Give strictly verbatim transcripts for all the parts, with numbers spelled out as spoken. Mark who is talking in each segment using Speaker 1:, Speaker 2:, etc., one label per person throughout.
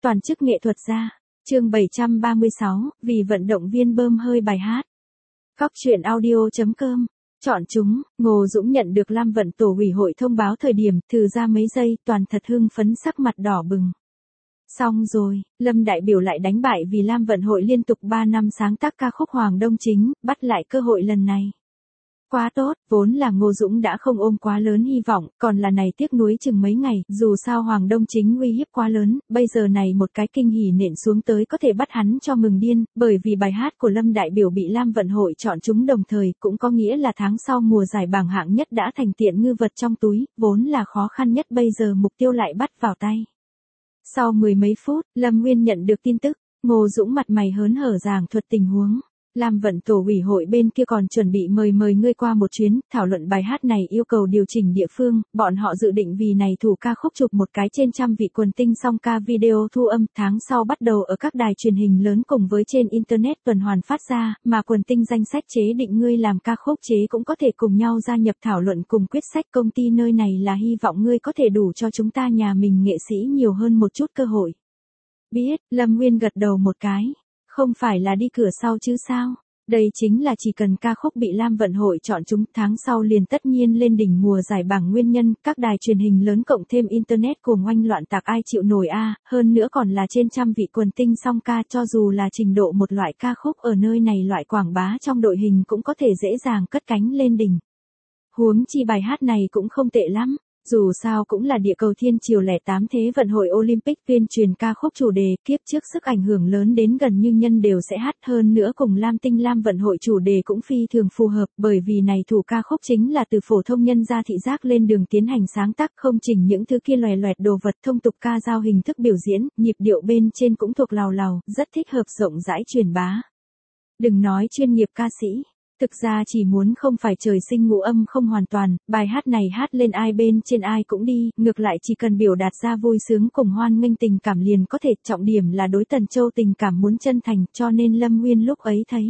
Speaker 1: Toàn chức nghệ thuật gia. Chương bảy trăm ba mươi sáu, vì vận động viên bơm hơi bài hát. Cóc truyện audio.com. Chọn chúng, Ngô Dũng nhận được Lam Vận tổ ủy hội thông báo thời điểm, thử ra mấy giây, Toàn thật hưng phấn sắc mặt đỏ bừng. Xong rồi, Lâm đại biểu lại đánh bại vì Lam Vận hội liên tục ba năm sáng tác ca khúc Hoàng Đông Chính, bắt lại cơ hội lần này. Quá tốt, vốn là Ngô Dũng đã không ôm quá lớn hy vọng, còn là này tiếc nuối chừng mấy ngày, dù sao Hoàng Đông Chính uy hiếp quá lớn, bây giờ này một cái kinh hỉ nện xuống tới có thể bắt hắn cho mừng điên, bởi vì bài hát của Lâm đại biểu bị Lam Vận hội chọn chúng đồng thời, cũng có nghĩa là tháng sau mùa giải bảng hạng nhất đã thành tiện ngư vật trong túi, vốn là khó khăn nhất bây giờ mục tiêu lại bắt vào tay. Sau mười mấy phút, Lâm Nguyên nhận được tin tức, Ngô Dũng mặt mày hớn hở giảng thuật tình huống. Lam Vận tổ ủy hội bên kia còn chuẩn bị mời mời ngươi qua một chuyến, thảo luận bài hát này yêu cầu điều chỉnh địa phương, bọn họ dự định vì này thủ ca khúc chụp một cái trên trăm vị quần tinh song ca video thu âm, tháng sau bắt đầu ở các đài truyền hình lớn cùng với trên internet tuần hoàn phát ra, mà quần tinh danh sách chế định ngươi làm ca khúc chế cũng có thể cùng nhau gia nhập thảo luận cùng quyết sách công ty nơi này là hy vọng ngươi có thể đủ cho chúng ta nhà mình nghệ sĩ nhiều hơn một chút cơ hội. Biết, Lâm Nguyên gật đầu một cái. Không phải là đi cửa sau chứ sao? Đây chính là chỉ cần ca khúc bị Lam Vận hội chọn chúng, tháng sau liền tất nhiên lên đỉnh mùa giải bảng nguyên nhân, các đài truyền hình lớn cộng thêm internet cùng oanh loạn tạc ai chịu nổi a, à, hơn nữa còn là trên trăm vị quần tinh song ca, cho dù là trình độ một loại ca khúc ở nơi này loại quảng bá trong đội hình cũng có thể dễ dàng cất cánh lên đỉnh. Huống chi bài hát này cũng không tệ lắm. Dù sao cũng là địa cầu thiên triều lẻ tám thế vận hội Olympic tuyên truyền ca khúc chủ đề, kiếp trước sức ảnh hưởng lớn đến gần như nhân đều sẽ hát, hơn nữa cùng Lam Tinh Lam vận hội chủ đề cũng phi thường phù hợp, bởi vì này thủ ca khúc chính là từ phổ thông nhân ra thị giác lên đường tiến hành sáng tác, không chỉnh những thứ kia loè loẹt đồ vật, thông tục ca dao hình thức biểu diễn, nhịp điệu bên trên cũng thuộc lào lào, rất thích hợp rộng rãi truyền bá. Đừng nói chuyên nghiệp ca sĩ. Thực ra chỉ muốn không phải trời sinh ngũ âm không hoàn toàn, bài hát này hát lên ai bên trên ai cũng đi, ngược lại chỉ cần biểu đạt ra vui sướng cùng hoan nghênh tình cảm liền có thể, trọng điểm là đối Tần Châu tình cảm muốn chân thành, cho nên Lâm Nguyên lúc ấy thấy.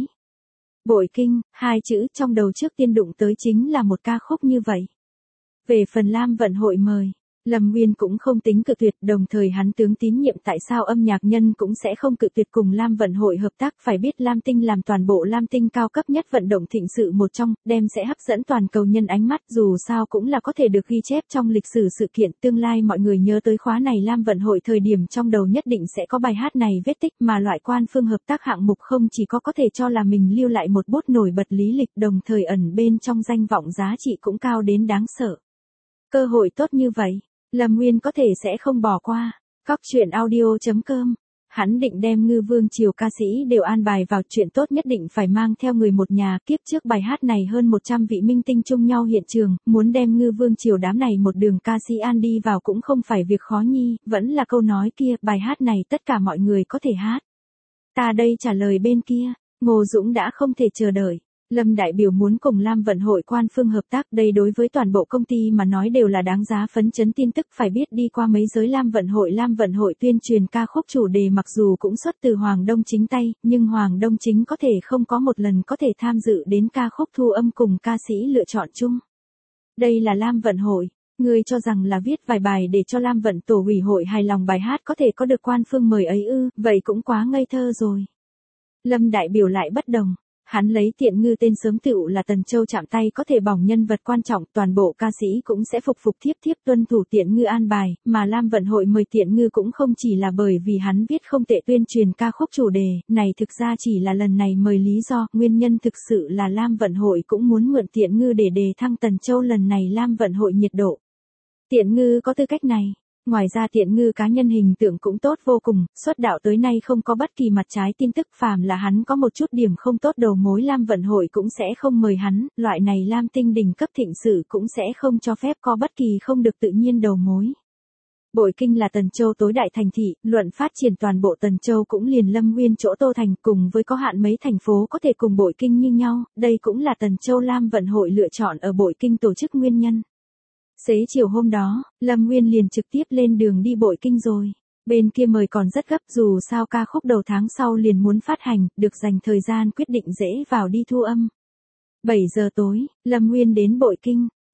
Speaker 1: Bội kinh, hai chữ trong đầu trước tiên đụng tới chính là một ca khúc như vậy. Về phần Lam Vận hội mời, Lâm Nguyên cũng không tính cự tuyệt, đồng thời hắn tướng tín nhiệm tại sao âm nhạc nhân cũng sẽ không cự tuyệt cùng Lam Vận hội hợp tác, phải biết Lam Tinh làm toàn bộ Lam Tinh cao cấp nhất vận động thịnh sự một trong, đem sẽ hấp dẫn toàn cầu nhân ánh mắt, dù sao cũng là có thể được ghi chép trong lịch sử sự kiện, tương lai mọi người nhớ tới khóa này Lam Vận hội thời điểm trong đầu nhất định sẽ có bài hát này vết tích, mà loại quan phương hợp tác hạng mục không chỉ có có thể cho là mình lưu lại một bút nổi bật lý lịch, đồng thời ẩn bên trong danh vọng giá trị cũng cao đến đáng sợ. Cơ hội tốt như vậy, Lâm Nguyên có thể sẽ không bỏ qua. Cóc truyện audio.com. Hắn định đem ngư vương triều ca sĩ đều an bài vào, chuyện tốt nhất định phải mang theo người một nhà, kiếp trước bài hát này hơn một trăm vị minh tinh chung nhau hiện trường, muốn đem ngư vương triều đám này một đường ca sĩ an đi vào cũng không phải việc khó nhi, vẫn là câu nói kia, bài hát này tất cả mọi người có thể hát. Ta đây trả lời bên kia, Ngô Dũng đã không thể chờ đợi. Lâm đại biểu muốn cùng Lam Vận hội quan phương hợp tác, đây đối với toàn bộ công ty mà nói đều là đáng giá phấn chấn tin tức, phải biết đi qua mấy giới Lam Vận hội Lam Vận hội tuyên truyền ca khúc chủ đề mặc dù cũng xuất từ Hoàng Đông Chính tay, nhưng Hoàng Đông Chính có thể không có một lần có thể tham dự đến ca khúc thu âm cùng ca sĩ lựa chọn chung. Đây là Lam Vận hội, ngươi cho rằng là viết vài bài để cho Lam Vận tổ ủy hội hài lòng bài hát có thể có được quan phương mời ấy ư, vậy cũng quá ngây thơ rồi. Lâm đại biểu lại bất đồng. Hắn lấy Tiện Ngư tên sớm tựu là Tần Châu chạm tay có thể bỏng nhân vật quan trọng, toàn bộ ca sĩ cũng sẽ phục phục thiếp thiếp tuân thủ Tiện Ngư an bài, mà Lam Vận hội mời Tiện Ngư cũng không chỉ là bởi vì hắn viết không tệ tuyên truyền ca khúc chủ đề, này thực ra chỉ là lần này mời lý do, nguyên nhân thực sự là Lam Vận hội cũng muốn mượn Tiện Ngư để đề thăng Tần Châu lần này Lam Vận hội nhiệt độ. Tiện Ngư có tư cách này. Ngoài ra Tiện Ngư cá nhân hình tượng cũng tốt vô cùng, xuất đạo tới nay không có bất kỳ mặt trái tin tức, phàm là hắn có một chút điểm không tốt đầu mối Lam Vận hội cũng sẽ không mời hắn, loại này Lam Tinh đỉnh cấp thịnh sự cũng sẽ không cho phép có bất kỳ không được tự nhiên đầu mối. Bội kinh là Tần Châu tối đại thành thị, luận phát triển toàn bộ Tần Châu cũng liền Lâm Nguyên chỗ Tô Thành, cùng với có hạn mấy thành phố có thể cùng Bội kinh như nhau, đây cũng là Tần Châu Lam Vận hội lựa chọn ở Bội kinh tổ chức nguyên nhân. Xế chiều hôm đó, Lâm Nguyên liền trực tiếp lên đường đi Bội kinh rồi. Bên kia mời còn rất gấp, dù sao ca khúc đầu tháng sau liền muốn phát hành, được dành thời gian quyết định dễ vào đi thu âm. bảy giờ tối, Lâm Nguyên đến Bội kinh.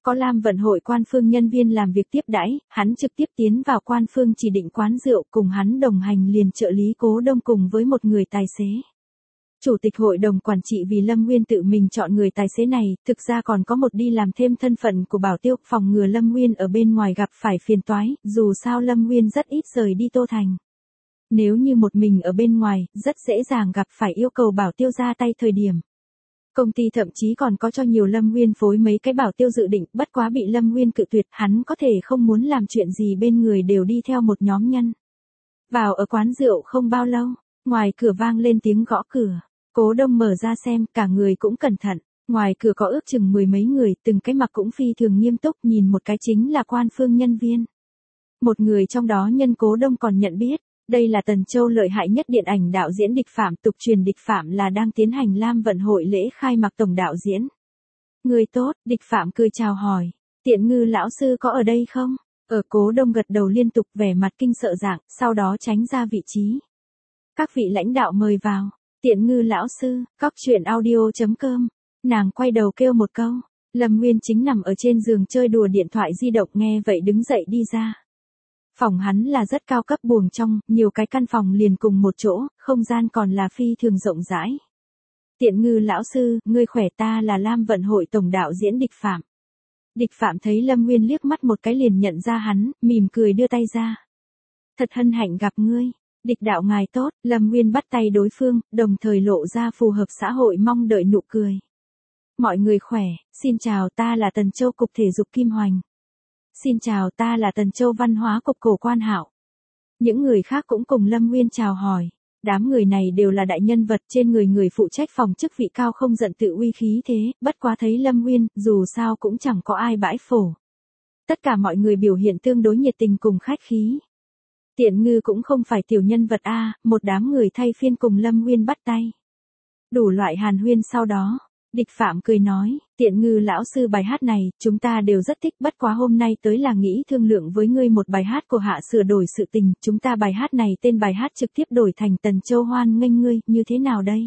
Speaker 1: Có Lam Vận Hội quan phương nhân viên làm việc tiếp đãi, hắn trực tiếp tiến vào quan phương chỉ định quán rượu, cùng hắn đồng hành liền trợ lý Cố Đông cùng với một người tài xế. Chủ tịch hội đồng quản trị vì Lâm Nguyên tự mình chọn người tài xế này, thực ra còn có một đi làm thêm thân phận của bảo tiêu, phòng ngừa Lâm Nguyên ở bên ngoài gặp phải phiền toái, dù sao Lâm Nguyên rất ít rời đi Tô Thành. Nếu như một mình ở bên ngoài, rất dễ dàng gặp phải yêu cầu bảo tiêu ra tay thời điểm. Công ty thậm chí còn có cho nhiều Lâm Nguyên phối mấy cái bảo tiêu dự định, bất quá bị Lâm Nguyên cự tuyệt, hắn có thể không muốn làm chuyện gì bên người đều đi theo một nhóm nhân. Vào ở quán rượu không bao lâu, ngoài cửa vang lên tiếng gõ cửa. Cố Đông mở ra xem, cả người cũng cẩn thận. Ngoài cửa có ước chừng mười mấy người, từng cái mặc cũng phi thường nghiêm túc, nhìn một cái chính là quan phương nhân viên. Một người trong đó nhân Cố Đông còn nhận biết, đây là Tần Châu lợi hại nhất điện ảnh đạo diễn Địch Phạm, tục truyền Địch Phạm là đang tiến hành Lam Vận Hội lễ khai mạc tổng đạo diễn. Người tốt, Địch Phạm cười chào hỏi, Tiện Ngư lão sư có ở đây không? Ở Cố Đông gật đầu liên tục vẻ mặt kinh sợ dạng, sau đó tránh ra vị trí. Các vị lãnh đạo mời vào. Tiện Ngư lão sư, cóc truyện audio.com. Nàng quay đầu kêu một câu. Lâm Nguyên chính nằm ở trên giường chơi đùa điện thoại di động, nghe vậy đứng dậy đi ra. Phòng hắn là rất cao cấp buồng trong, nhiều cái căn phòng liền cùng một chỗ, không gian còn là phi thường rộng rãi. Tiện Ngư lão sư, ngươi khỏe, ta là Lam Vận Hội tổng đạo diễn Địch Phạm. Địch Phạm thấy Lâm Nguyên liếc mắt một cái liền nhận ra hắn, mỉm cười đưa tay ra. Thật hân hạnh gặp ngươi. Địch đạo ngài tốt, Lâm Nguyên bắt tay đối phương, đồng thời lộ ra phù hợp xã hội mong đợi nụ cười. Mọi người khỏe, xin chào, ta là Tần Châu Cục Thể dục Kim Hoành. Xin chào, ta là Tần Châu Văn hóa Cục Cổ Quan Hạo. Những người khác cũng cùng Lâm Nguyên chào hỏi. Đám người này đều là đại nhân vật, trên người người phụ trách phòng chức vị cao không giận tự uy khí thế, bất quá thấy Lâm Nguyên, dù sao cũng chẳng có ai bãi phổ. Tất cả mọi người biểu hiện tương đối nhiệt tình cùng khách khí. Tiện Ngư cũng không phải tiểu nhân vật a, một đám người thay phiên cùng Lâm Nguyên bắt tay. Đủ loại hàn huyên sau đó, Địch Phạm cười nói, Tiện Ngư lão sư, bài hát này, chúng ta đều rất thích, bất quá hôm nay tới là nghĩ thương lượng với ngươi một bài hát của Hạ sửa đổi sự tình, chúng ta bài hát này tên bài hát trực tiếp đổi thành Tần Châu hoan nghênh ngươi, như thế nào đây?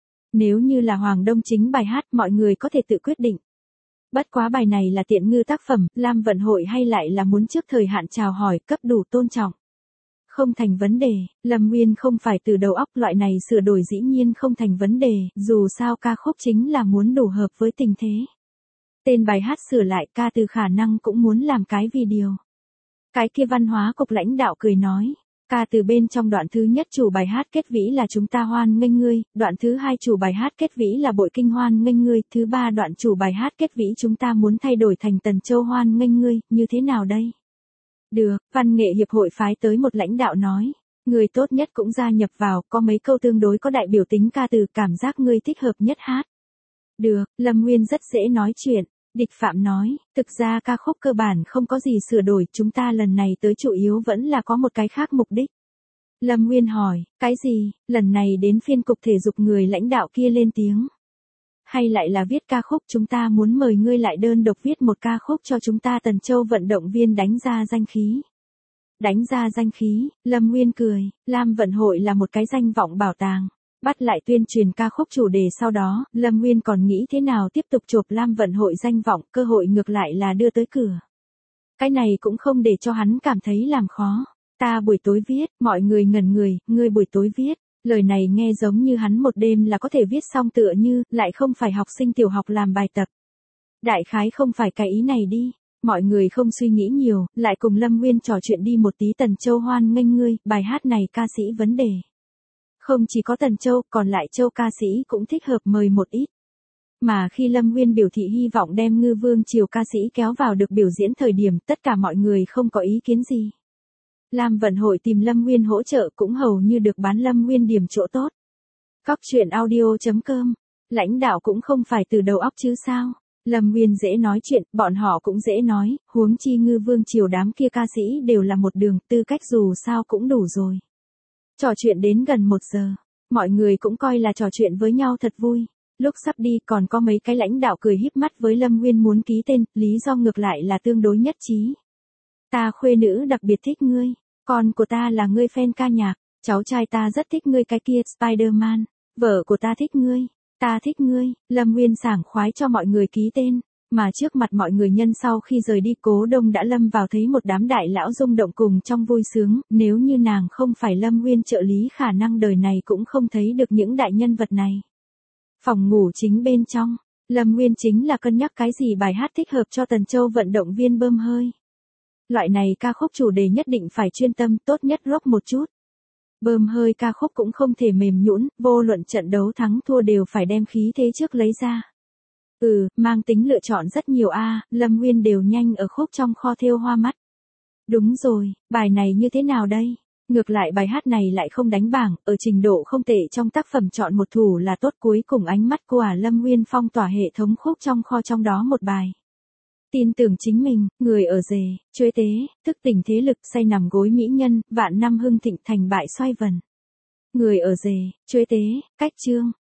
Speaker 1: Nếu như là Hoàng Đông chính bài hát, mọi người có thể tự quyết định. Bất quá bài này là Tiện Ngư tác phẩm, Lam Vận Hội hay lại là muốn trước thời hạn chào hỏi, cấp đủ tôn trọng. Không thành vấn đề, Lâm Nguyên không phải từ đầu óc, loại này sửa đổi dĩ nhiên không thành vấn đề, dù sao ca khúc chính là muốn đủ hợp với tình thế. Tên bài hát sửa lại, ca từ khả năng cũng muốn làm cái video. Cái kia văn hóa cục lãnh đạo cười nói, ca từ bên trong đoạn thứ nhất chủ bài hát kết vĩ là chúng ta hoan nghênh ngươi, đoạn thứ hai chủ bài hát kết vĩ là bội kinh hoan nghênh ngươi, thứ ba đoạn chủ bài hát kết vĩ chúng ta muốn thay đổi thành Tần Châu hoan nghênh ngươi, như thế nào đây? Được, văn nghệ hiệp hội phái tới một lãnh đạo nói, người tốt nhất cũng gia nhập vào, có mấy câu tương đối có đại biểu tính ca từ, cảm giác ngươi thích hợp nhất hát. Được, Lâm Nguyên rất dễ nói chuyện, Địch Phạm nói, thực ra ca khúc cơ bản không có gì sửa đổi, chúng ta lần này tới chủ yếu vẫn là có một cái khác mục đích. Lâm Nguyên hỏi, cái gì, lần này đến phiên cục thể dục người lãnh đạo kia lên tiếng. Hay lại là viết ca khúc, chúng ta muốn mời ngươi lại đơn độc viết một ca khúc cho chúng ta Tần Châu vận động viên đánh ra danh khí. Đánh ra danh khí, Lâm Nguyên cười, Lam Vận Hội là một cái danh vọng bảo tàng. Bắt lại tuyên truyền ca khúc chủ đề sau đó, Lâm Nguyên còn nghĩ thế nào tiếp tục chộp Lam Vận Hội danh vọng, cơ hội ngược lại là đưa tới cửa. Cái này cũng không để cho hắn cảm thấy làm khó. Ta buổi tối viết, mọi người ngẩn người, ngươi buổi tối viết. Lời này nghe giống như hắn một đêm là có thể viết xong tựa như, lại không phải học sinh tiểu học làm bài tập. Đại khái không phải cái ý này đi. Mọi người không suy nghĩ nhiều, lại cùng Lâm Nguyên trò chuyện đi một tí. Tần Châu hoan nghênh ngươi, bài hát này ca sĩ vấn đề. Không chỉ có Tần Châu, còn lại châu ca sĩ cũng thích hợp mời một ít. Mà khi Lâm Nguyên biểu thị hy vọng đem Ngư Vương Triều ca sĩ kéo vào được biểu diễn thời điểm, tất cả mọi người không có ý kiến gì. Lam Vận Hội tìm Lâm Nguyên hỗ trợ cũng hầu như được bán Lâm Nguyên điểm chỗ tốt. Cóc truyện audio.com, lãnh đạo cũng không phải từ đầu óc chứ sao. Lâm Nguyên dễ nói chuyện, bọn họ cũng dễ nói, huống chi Ngư Vương Triều đám kia ca sĩ đều là một đường, tư cách dù sao cũng đủ rồi. Trò chuyện đến gần một giờ, mọi người cũng coi là trò chuyện với nhau thật vui. Lúc sắp đi còn có mấy cái lãnh đạo cười híp mắt với Lâm Nguyên muốn ký tên, lý do ngược lại là tương đối nhất trí. Ta khuê nữ đặc biệt thích ngươi, con của ta là ngươi fan ca nhạc, cháu trai ta rất thích ngươi cái kia Spider-Man, vợ của ta thích ngươi, ta thích ngươi, Lâm Nguyên sảng khoái cho mọi người ký tên. Mà trước mặt mọi người nhân sau khi rời đi Cố Đông đã lâm vào thấy một đám đại lão rung động cùng trong vui sướng, nếu như nàng không phải Lâm Nguyên trợ lý khả năng đời này cũng không thấy được những đại nhân vật này. Phòng ngủ chính bên trong, Lâm Nguyên chính là cân nhắc cái gì bài hát thích hợp cho Tần Châu vận động viên bơm hơi. Loại này ca khúc chủ đề nhất định phải chuyên tâm, tốt nhất rock một chút. Bơm hơi ca khúc cũng không thể mềm nhũn, vô luận trận đấu thắng thua đều phải đem khí thế trước lấy ra. Ừ, mang tính lựa chọn rất nhiều a, Lâm Nguyên đều nhanh ở khúc trong kho thêu hoa mắt. Đúng rồi, bài này như thế nào đây? Ngược lại bài hát này lại không đánh bảng, ở trình độ không tệ trong tác phẩm chọn một thủ là tốt, cuối cùng ánh mắt của Lâm Nguyên phong tỏa hệ thống khúc trong kho trong đó một bài. Tin tưởng chính mình, người ở rể, chuế tế, thức tỉnh thế lực, say nằm gối mỹ nhân, vạn năm hưng thịnh thành bại xoay vần. Người ở rể, chuế tế, cách chương,